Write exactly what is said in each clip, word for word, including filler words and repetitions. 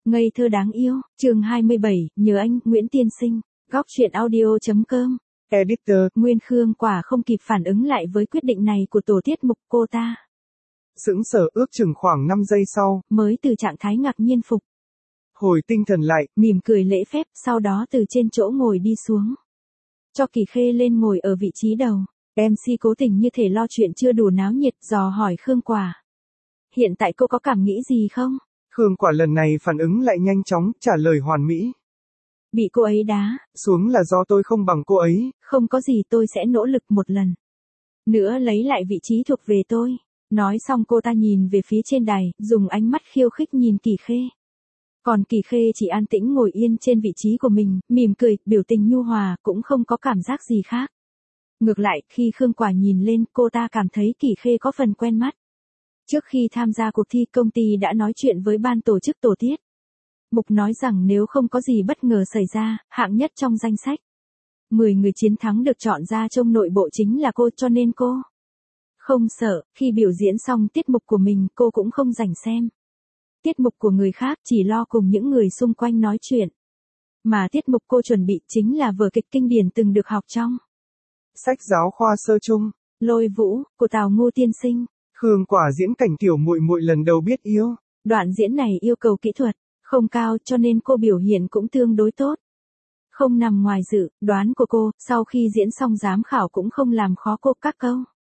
Ngây thơ đáng yêu, chương hai mươi bảy, nhớ anh, Nguyễn Tiên Sinh, góc truyện audio.com. Editor, Nguyên Khương quả không kịp phản ứng lại với quyết định này của tổ tiết mục cô ta. sững sờ ước chừng khoảng năm giây sau, mới từ trạng thái ngạc nhiên phục. hồi tinh thần lại, mỉm cười lễ phép, sau đó từ trên chỗ ngồi đi xuống. Cho Kỳ Khê lên ngồi ở vị trí đầu. em xê cố tình như thể lo chuyện chưa đủ náo nhiệt, dò hỏi Khương Quả. Hiện tại cô có cảm nghĩ gì không? Khương Quả lần này phản ứng lại nhanh chóng, trả lời hoàn mỹ. Bị cô ấy đá xuống là do tôi không bằng cô ấy. Không có gì, tôi sẽ nỗ lực một lần nữa lấy lại vị trí thuộc về tôi. Nói xong cô ta nhìn về phía trên đài, dùng ánh mắt khiêu khích nhìn Kỳ Khê. Còn Kỳ Khê chỉ an tĩnh ngồi yên trên vị trí của mình, mỉm cười, biểu tình nhu hòa, cũng không có cảm giác gì khác. Ngược lại, khi Khương Quả nhìn lên, cô ta cảm thấy Kỳ Khê có phần quen mắt. Trước khi tham gia cuộc thi, công ty đã nói chuyện với ban tổ chức tổ tiết mục, nói rằng nếu không có gì bất ngờ xảy ra, hạng nhất trong danh sách mười người chiến thắng được chọn ra trong nội bộ chính là cô, cho nên cô không sợ. Khi biểu diễn xong tiết mục của mình, cô cũng không rảnh xem tiết mục của người khác, chỉ lo cùng những người xung quanh nói chuyện. Mà tiết mục cô chuẩn bị chính là vở kịch kinh điển từng được học trong sách giáo khoa sơ chung, Lôi Vũ, của Tào Ngô Tiên Sinh. Khương Quả diễn cảnh tiểu muội muội lần đầu biết yêu. Đoạn diễn này yêu cầu kỹ thuật không cao, cho nên cô biểu hiện cũng tương đối tốt. Không nằm ngoài dự đoán của cô, sau khi diễn xong giám khảo cũng không làm khó cô, các câu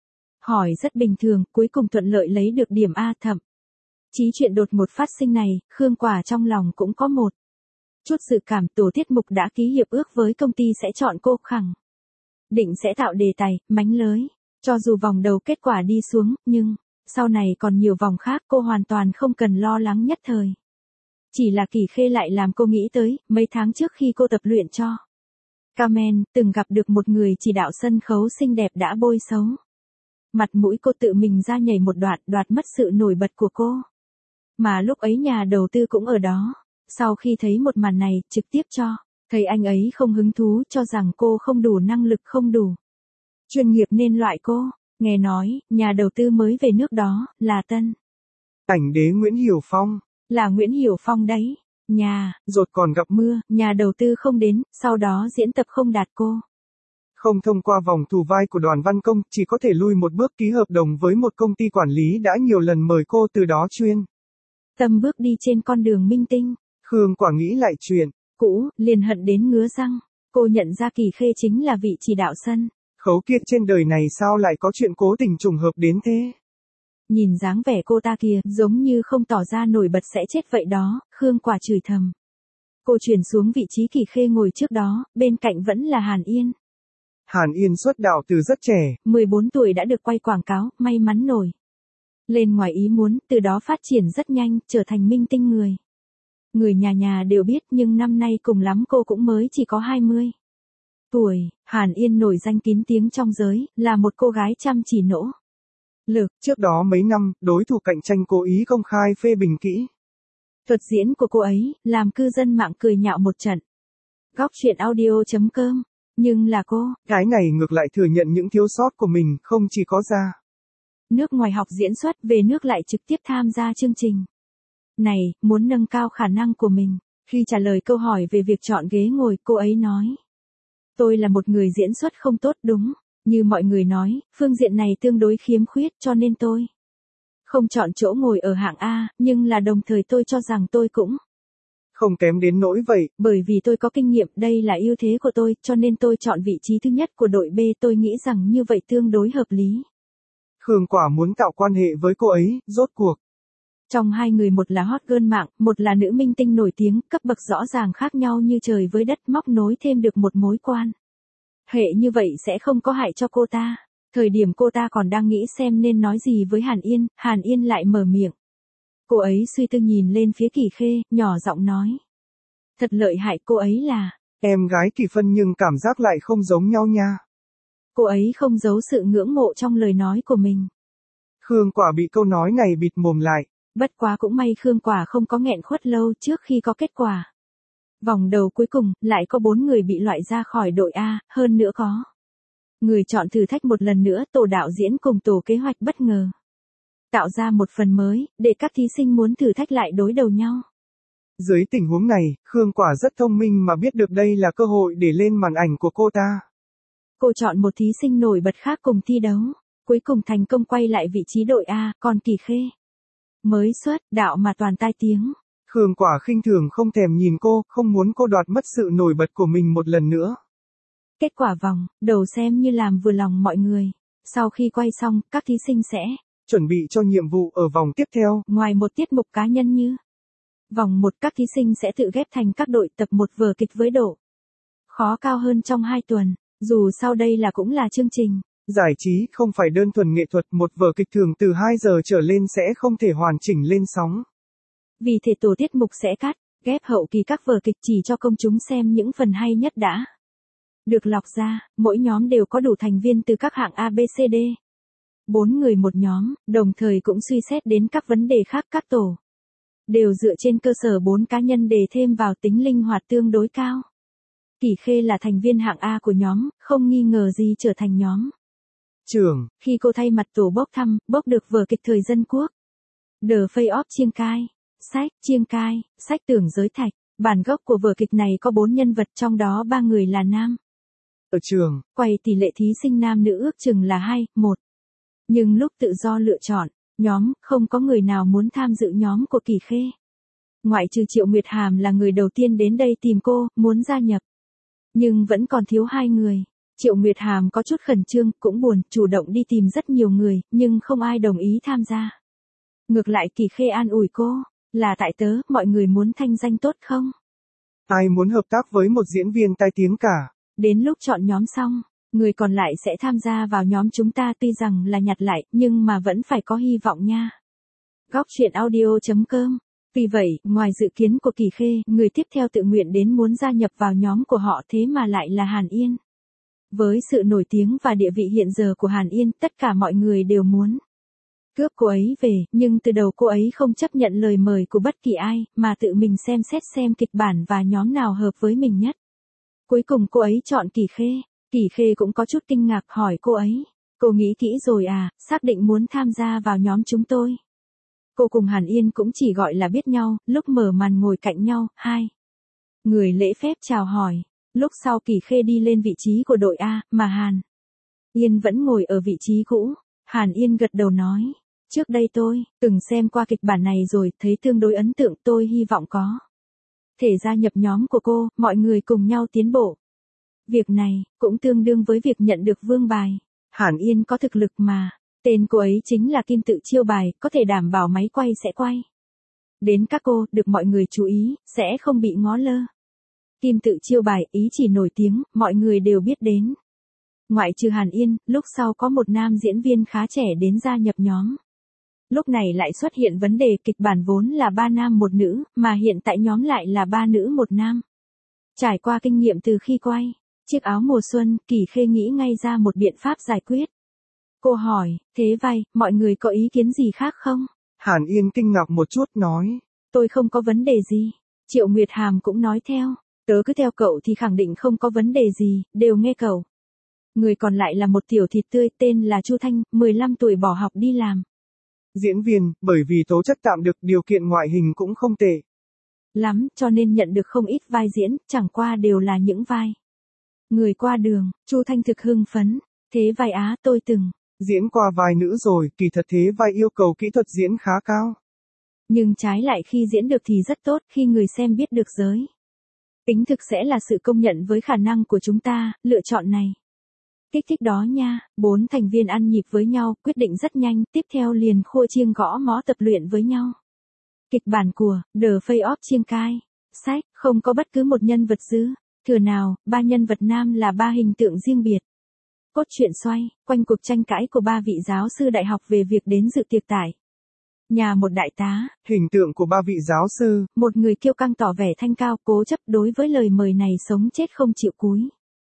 hỏi rất bình thường, cuối cùng thuận lợi lấy được điểm A. Thậm chí chuyện đột ngột phát sinh này, Khương Quả trong lòng cũng có một chút dự cảm. Tổ tiết mục đã ký hiệp ước với công ty sẽ chọn cô, khẳng định sẽ tạo đề tài, mánh lới. Cho dù vòng đầu kết quả đi xuống, nhưng sau này còn nhiều vòng khác, cô hoàn toàn không cần lo lắng nhất thời. Chỉ là Kỳ Khê lại làm cô nghĩ tới, mấy tháng trước khi cô tập luyện cho Carmen, từng gặp được một người chỉ đạo sân khấu xinh đẹp đã bôi xấu mặt mũi cô, tự mình ra nhảy một đoạn, đoạt mất sự nổi bật của cô. Mà lúc ấy nhà đầu tư cũng ở đó. Sau khi thấy một màn này, trực tiếp cho thấy anh ấy không hứng thú, cho rằng cô không đủ năng lực, không đủ chuyên nghiệp nên loại cô. Nghe nói, nhà đầu tư mới về nước đó, là tân ảnh đế Nguyễn Hiểu Phong. Là Nguyễn Hiểu Phong đấy. Nhà rột còn gặp mưa, nhà đầu tư không đến, sau đó diễn tập không đạt cô. Không thông qua vòng thủ vai của Đoàn Văn Công, chỉ có thể lui một bước, ký hợp đồng với một công ty quản lý đã nhiều lần mời cô, từ đó chuyên tâm bước đi trên con đường minh tinh. Khương Quả nghĩ lại chuyện cũ, liền hận đến ngứa răng. Cô nhận ra Kỳ Khê chính là vị chỉ đạo sân khấu kia, trên đời này sao lại có chuyện cố tình trùng hợp đến thế. Nhìn dáng vẻ cô ta kia, giống như không tỏ ra nổi bật sẽ chết vậy đó, Khương Quả chửi thầm. Cô chuyển xuống vị trí Kỳ Khê ngồi trước đó, bên cạnh vẫn là Hàn Yên. Hàn Yên xuất đạo từ rất trẻ, mười bốn tuổi đã được quay quảng cáo, may mắn nổi lên ngoài ý muốn, từ đó phát triển rất nhanh, trở thành minh tinh người. Người nhà nhà đều biết, nhưng năm nay cùng lắm cô cũng mới chỉ có hai mươi tuổi. Hàn Yên nổi danh kín tiếng trong giới, là một cô gái chăm chỉ nỗ lực. Trước đó mấy năm, đối thủ cạnh tranh cố ý công khai phê bình kỹ thuật diễn của cô ấy, làm cư dân mạng cười nhạo một trận. Góc truyện audio.com. Nhưng là cô, cái này ngược lại thừa nhận những thiếu sót của mình, không chỉ có ra nước ngoài học diễn xuất, về nước lại trực tiếp tham gia chương trình này, muốn nâng cao khả năng của mình. Khi trả lời câu hỏi về việc chọn ghế ngồi, cô ấy nói: tôi là một người diễn xuất không tốt, đúng như mọi người nói, phương diện này tương đối khiếm khuyết, cho nên tôi không chọn chỗ ngồi ở hạng A, nhưng là đồng thời tôi cho rằng tôi cũng không kém đến nỗi vậy. Bởi vì tôi có kinh nghiệm, đây là ưu thế của tôi, cho nên tôi chọn vị trí thứ nhất của đội B, tôi nghĩ rằng như vậy tương đối hợp lý. Khương Quả muốn tạo quan hệ với cô ấy, rốt cuộc. Trong hai người, một là hot girl mạng, một là nữ minh tinh nổi tiếng, cấp bậc rõ ràng khác nhau như trời với đất, móc nối thêm được một mối quan hệ như vậy sẽ không có hại cho cô ta. Thời điểm cô ta còn đang nghĩ xem nên nói gì với Hàn Yên, Hàn Yên lại mở miệng. Cô ấy suy tư nhìn lên phía Kỳ Khê, nhỏ giọng nói: thật lợi hại, cô ấy là em gái Kỳ Phân, nhưng cảm giác lại không giống nhau nha. Cô ấy không giấu sự ngưỡng mộ trong lời nói của mình. Khương Quả bị câu nói này bịt mồm lại. Bất quá cũng may Khương Quả không có nghẹn khuất lâu. Trước khi có kết quả vòng đầu cuối cùng, lại có bốn người bị loại ra khỏi đội A, hơn nữa có người chọn thử thách một lần nữa. Tổ đạo diễn cùng tổ kế hoạch bất ngờ tạo ra một phần mới, để các thí sinh muốn thử thách lại đối đầu nhau. Dưới tình huống này, Khương Quả rất thông minh mà biết được đây là cơ hội để lên màn ảnh của cô ta. Cô chọn một thí sinh nổi bật khác cùng thi đấu, cuối cùng thành công quay lại vị trí đội A, còn Kỳ Khê mới xuất đạo mà toàn tai tiếng. Khương Quả khinh thường không thèm nhìn cô, không muốn cô đoạt mất sự nổi bật của mình một lần nữa. Kết quả vòng đầu xem như làm vừa lòng mọi người. Sau khi quay xong, các thí sinh sẽ chuẩn bị cho nhiệm vụ ở vòng tiếp theo. Ngoài một tiết mục cá nhân như vòng một, các thí sinh sẽ tự ghép thành các đội tập một vở kịch với độ khó cao hơn trong hai tuần. Dù sau đây là cũng là chương trình giải trí, không phải đơn thuần nghệ thuật, một vở kịch thường từ hai giờ trở lên sẽ không thể hoàn chỉnh lên sóng. Vì thế tổ tiết mục sẽ cắt, ghép hậu kỳ các vở kịch chỉ cho công chúng xem những phần hay nhất đã được lọc ra. Mỗi nhóm đều có đủ thành viên từ các hạng A B C D. Bốn người một nhóm, đồng thời cũng suy xét đến các vấn đề khác. Các tổ đều dựa trên cơ sở bốn cá nhân để thêm vào tính linh hoạt tương đối cao. Kỳ Khê là thành viên hạng A của nhóm, không nghi ngờ gì trở thành nhóm trưởng. Khi cô thay mặt tổ bốc thăm, bốc được vở kịch thời dân quốc The Face of Chiêng Cai. Sách Chiêng Cai, sách Tưởng Giới Thạch. Bản gốc của vở kịch này có bốn nhân vật, trong đó ba người là nam. Ở trường, quay tỷ lệ thí sinh nam nữ ước chừng là hai, một. Nhưng lúc tự do lựa chọn nhóm, không có người nào muốn tham dự nhóm của Kỳ Khê. Ngoại trừ Triệu Nguyệt Hàm là người đầu tiên đến đây tìm cô, muốn gia nhập. Nhưng vẫn còn thiếu hai người. Triệu Nguyệt Hàm có chút khẩn trương, cũng buồn, chủ động đi tìm rất nhiều người, nhưng không ai đồng ý tham gia. Ngược lại Kỳ Khê an ủi cô, là tại tớ, mọi người muốn thanh danh tốt không? Ai muốn hợp tác với một diễn viên tai tiếng cả. Đến lúc chọn nhóm xong, người còn lại sẽ tham gia vào nhóm chúng ta, tuy rằng là nhặt lại, nhưng mà vẫn phải có hy vọng nha. Góc truyện audio chấm com. Vì vậy, ngoài dự kiến của Kỳ Khê, người tiếp theo tự nguyện đến muốn gia nhập vào nhóm của họ thế mà lại là Hàn Yên. Với sự nổi tiếng và địa vị hiện giờ của Hàn Yên, tất cả mọi người đều muốn cướp cô ấy về, nhưng từ đầu cô ấy không chấp nhận lời mời của bất kỳ ai, mà tự mình xem xét xem kịch bản và nhóm nào hợp với mình nhất. Cuối cùng cô ấy chọn Kỳ Khê. Kỳ Khê cũng có chút kinh ngạc, hỏi cô ấy, cô nghĩ kỹ rồi à, xác định muốn tham gia vào nhóm chúng tôi? Cô cùng Hàn Yên cũng chỉ gọi là biết nhau, lúc mở màn ngồi cạnh nhau, hai người lễ phép chào hỏi. Lúc sau Kỳ Khê đi lên vị trí của đội A, mà Hàn Yên vẫn ngồi ở vị trí cũ. Hàn Yên gật đầu nói, trước đây tôi từng xem qua kịch bản này rồi, thấy tương đối ấn tượng, tôi hy vọng có thể gia nhập nhóm của cô, mọi người cùng nhau tiến bộ. Việc này cũng tương đương với việc nhận được vương bài. Hàn Yên có thực lực mà, tên cô ấy chính là Kim Tự Chiêu Bài, có thể đảm bảo máy quay sẽ quay đến các cô, được mọi người chú ý, sẽ không bị ngó lơ. Kim Tự Chiêu Bài, ý chỉ nổi tiếng, mọi người đều biết đến. Ngoại trừ Hàn Yên, lúc sau có một nam diễn viên khá trẻ đến gia nhập nhóm. Lúc này lại xuất hiện vấn đề, kịch bản vốn là ba nam một nữ, mà hiện tại nhóm lại là ba nữ một nam. Trải qua kinh nghiệm từ khi quay Chiếc Áo Mùa Xuân, Kỳ Khê nghĩ ngay ra một biện pháp giải quyết. Cô hỏi, thế vậy, mọi người có ý kiến gì khác không? Hàn Yên kinh ngạc một chút nói, tôi không có vấn đề gì. Triệu Nguyệt Hàm cũng nói theo, tớ cứ theo cậu thì khẳng định không có vấn đề gì, đều nghe cậu. Người còn lại là một tiểu thịt tươi tên là Chu Thanh, mười lăm tuổi, bỏ học đi làm diễn viên, bởi vì tố chất tạm được, điều kiện ngoại hình cũng không tệ lắm, cho nên nhận được không ít vai diễn, chẳng qua đều là những vai người qua đường. Chu Thanh thực hưng phấn, thế vai Á tôi từng diễn qua vai nữ rồi, kỳ thật thế vai yêu cầu kỹ thuật diễn khá cao. Nhưng trái lại khi diễn được thì rất tốt, khi người xem biết được giới tính thực sẽ là sự công nhận với khả năng của chúng ta, lựa chọn này kích thích đó nha. Bốn thành viên ăn nhịp với nhau, quyết định rất nhanh, tiếp theo liền khua chiêng gõ mõ tập luyện với nhau. Kịch bản của The Face of Chiêng Cai. Sách, không có bất cứ một nhân vật dư thừa nào, ba nhân vật nam là ba hình tượng riêng biệt. Cốt truyện xoay quanh cuộc tranh cãi của ba vị giáo sư đại học về việc đến dự tiệc tại nhà một đại tá. Hình tượng của ba vị giáo sư, một người kiêu căng tỏ vẻ thanh cao, cố chấp đối với lời mời này, sống chết không chịu cúi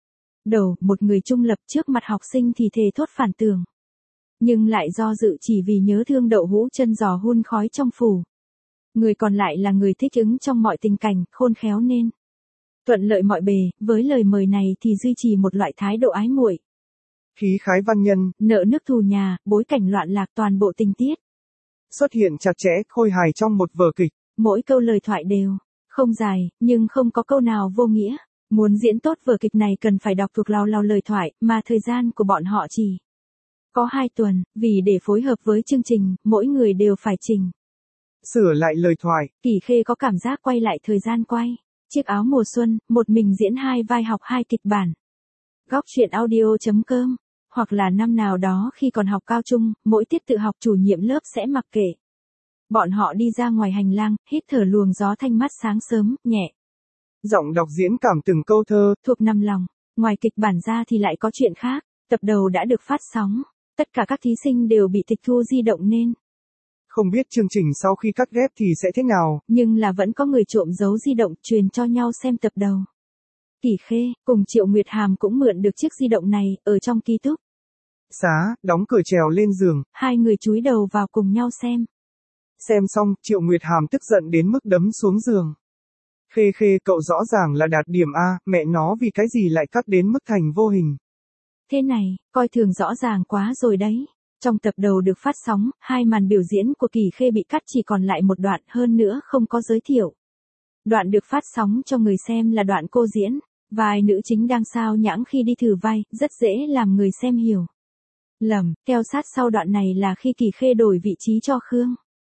đầu, một người trung lập trước mặt học sinh thì thề thốt phản tưởng, nhưng lại do dự chỉ vì nhớ thương đậu hũ chân giò hun khói trong phủ. Người còn lại là người thích ứng trong mọi tình cảnh, khôn khéo nên thuận lợi mọi bề, với lời mời này thì duy trì một loại thái độ ái muội. Khí khái văn nhân, nợ nước thù nhà, bối cảnh loạn lạc, toàn bộ tình tiết xuất hiện chặt chẽ, khôi hài trong một vở kịch. Mỗi câu lời thoại đều Không dài, nhưng không có câu nào vô nghĩa. Muốn diễn tốt vở kịch này cần phải đọc thuộc lào lào lời thoại, mà thời gian của bọn họ chỉ có hai tuần, vì để phối hợp với chương trình, mỗi người đều phải chỉnh sửa lại lời thoại. Kỳ Khê có cảm giác quay lại thời gian quay Chiếc áo mùa xuân, một mình diễn hai vai học hai kịch bản. Góc truyện audio chấm com. Hoặc là năm nào đó khi còn học cao trung, mỗi tiết tự học chủ nhiệm lớp sẽ mặc kệ bọn họ đi ra ngoài hành lang, hít thở luồng gió thanh mát sáng sớm, nhẹ. Giọng đọc diễn cảm từng câu thơ, thuộc nằm lòng. Ngoài kịch bản ra thì lại có chuyện khác. Tập đầu đã được phát sóng. Tất cả các thí sinh đều bị tịch thu di động nên không biết chương trình sau khi cắt ghép thì sẽ thế nào. Nhưng là vẫn có người trộm giấu di động truyền cho nhau xem tập đầu. Kỳ Khê, cùng Triệu Nguyệt Hàm cũng mượn được chiếc di động này, ở trong ký túc xá, đóng cửa trèo lên giường. Hai người chúi đầu vào cùng nhau xem. Xem xong, Triệu Nguyệt Hàm tức giận đến mức đấm xuống giường. Khê Khê, cậu rõ ràng là đạt điểm A, mẹ nó vì cái gì lại cắt đến mức thành vô hình. Thế này, coi thường rõ ràng quá rồi đấy. Trong tập đầu được phát sóng, hai màn biểu diễn của Kỳ Khê bị cắt chỉ còn lại một đoạn, hơn nữa không có giới thiệu. Đoạn được phát sóng cho người xem là đoạn cô diễn, vai nữ chính đang sao nhãng khi đi thử vai, rất dễ làm người xem hiểu lầm. Theo sát sau đoạn này là khi Kỳ Khê đổi vị trí cho Khương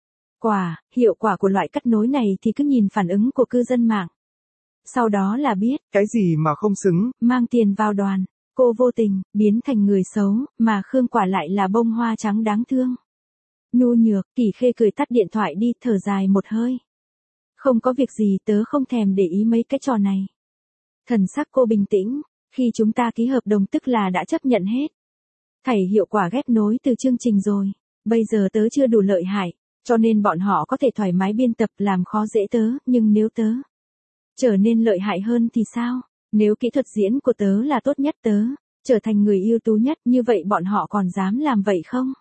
Quả. Hiệu quả của loại cắt nối này thì cứ nhìn phản ứng của cư dân mạng. Sau đó là biết, cái gì mà không xứng, mang tiền vào đoàn. Cô vô tình, biến thành người xấu, mà Khương Quả lại là bông hoa trắng đáng thương. Nhu nhược, Kỳ Khê cười tắt điện thoại đi, thở dài một hơi. Không có việc gì, tớ không thèm để ý mấy cái trò này. Thần sắc cô bình tĩnh, khi chúng ta ký hợp đồng tức là đã chấp nhận hết thảy hiệu quả ghép nối từ chương trình rồi. Bây giờ tớ chưa đủ lợi hại, cho nên bọn họ có thể thoải mái biên tập làm khó dễ tớ, nhưng nếu tớ trở nên lợi hại hơn thì sao? Nếu kỹ thuật diễn của tớ là tốt nhất, tớ trở thành người ưu tú nhất, như vậy bọn họ còn dám làm vậy không?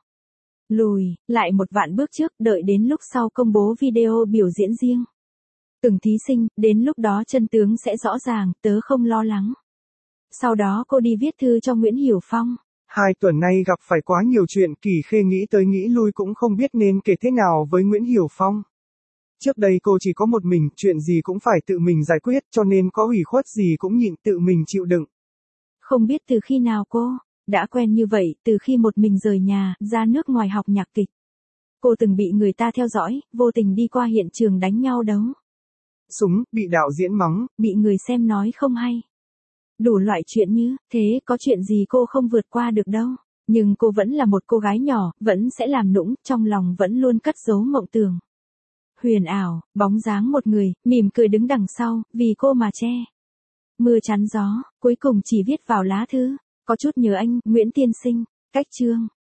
Lùi lại một vạn bước trước, đợi đến lúc sau công bố video biểu diễn riêng từng thí sinh, đến lúc đó chân tướng sẽ rõ ràng, tớ không lo lắng. Sau đó cô đi viết thư cho Nguyễn Hiểu Phong. Hai tuần nay gặp phải quá nhiều chuyện, Kỳ Khê nghĩ tới nghĩ lui cũng không biết nên kể thế nào với Nguyễn Hiểu Phong. Trước đây cô chỉ có một mình, chuyện gì cũng phải tự mình giải quyết, cho nên có ủy khuất gì cũng nhịn tự mình chịu đựng. Không biết từ khi nào cô đã quen như vậy, từ khi một mình rời nhà, ra nước ngoài học nhạc kịch. Cô từng bị người ta theo dõi, vô tình đi qua hiện trường đánh nhau đấu súng, bị đạo diễn mắng, bị người xem nói không hay. Đủ loại chuyện như thế, có chuyện gì cô không vượt qua được đâu. Nhưng cô vẫn là một cô gái nhỏ, vẫn sẽ làm nũng, trong lòng vẫn luôn cất giấu mộng tưởng huyền ảo, bóng dáng một người, mỉm cười đứng đằng sau, vì cô mà che mưa chắn gió, cuối cùng chỉ viết vào lá thư. Có chút nhớ anh, Nguyễn Tiên Sinh, cách chương.